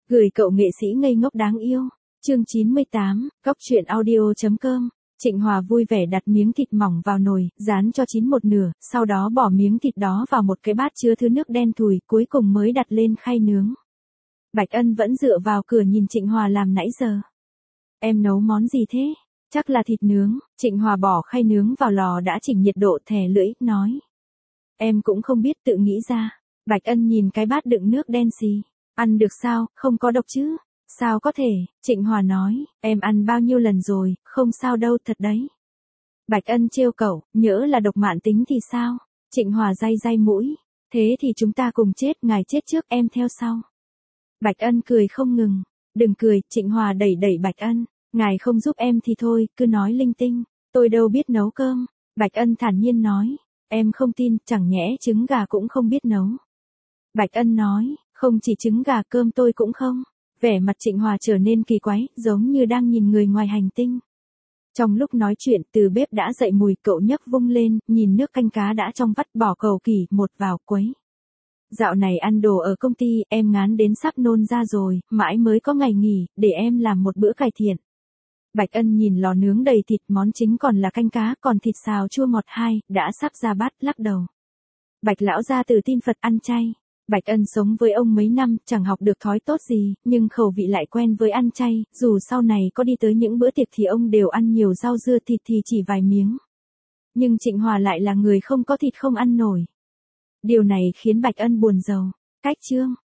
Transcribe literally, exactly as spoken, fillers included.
Gửi cậu nghệ sĩ ngây ngốc đáng yêu. Chương chín mươi tám, Góc truyện audio.com. Trịnh Hòa vui vẻ đặt miếng thịt mỏng vào nồi, rán cho chín một nửa, sau đó bỏ miếng thịt đó vào một cái bát chứa thứ nước đen thùi, cuối cùng mới đặt lên khay nướng. Bạch Ân vẫn dựa vào cửa nhìn Trịnh Hòa làm nãy giờ. Em nấu món gì thế? Chắc là thịt nướng. Trịnh Hòa bỏ khay nướng vào lò đã chỉnh nhiệt độ, thè lưỡi, nói. Em cũng không biết, tự nghĩ ra. Bạch Ân nhìn cái bát đựng nước đen xì. Ăn được sao, không có độc chứ? Sao có thể? Trịnh Hòa nói, em ăn bao nhiêu lần rồi, không sao đâu, thật đấy. Bạch Ân trêu cậu, nhỡ là độc mãn tính thì sao? Trịnh Hòa day day mũi. Thế thì chúng ta cùng chết, ngài chết trước, em theo sau. Bạch Ân cười không ngừng. Đừng cười, Trịnh Hòa đẩy đẩy Bạch Ân. Ngài không giúp em thì thôi, cứ nói linh tinh. Tôi đâu biết nấu cơm. Bạch Ân thản nhiên nói. Em không tin, chẳng nhẽ trứng gà cũng không biết nấu. Bạch Ân nói, không chỉ trứng gà, cơm tôi cũng không. Vẻ mặt Trịnh Hòa trở nên kỳ quái, giống như đang nhìn người ngoài hành tinh. Trong lúc nói chuyện, từ bếp đã dậy mùi, cậu nhấc vung lên, nhìn nước canh cá đã trong vắt, bỏ cầu kỳ một vào, quấy. Dạo này ăn đồ ở công ty, em ngán đến sắp nôn ra rồi, mãi mới có ngày nghỉ, để em làm một bữa cải thiện. Bạch Ân nhìn lò nướng đầy thịt, món chính còn là canh cá, còn thịt xào chua ngọt hai, đã sắp ra bát, lắc đầu. Bạch lão gia từ tin Phật ăn chay. Bạch Ân sống với ông mấy năm, chẳng học được thói tốt gì, nhưng khẩu vị lại quen với ăn chay, dù sau này có đi tới những bữa tiệc thì ông đều ăn nhiều rau dưa, thịt thì chỉ vài miếng. Nhưng Trịnh Hòa lại là người không có thịt không ăn nổi. Điều này khiến Bạch Ân buồn rầu. Cách chương.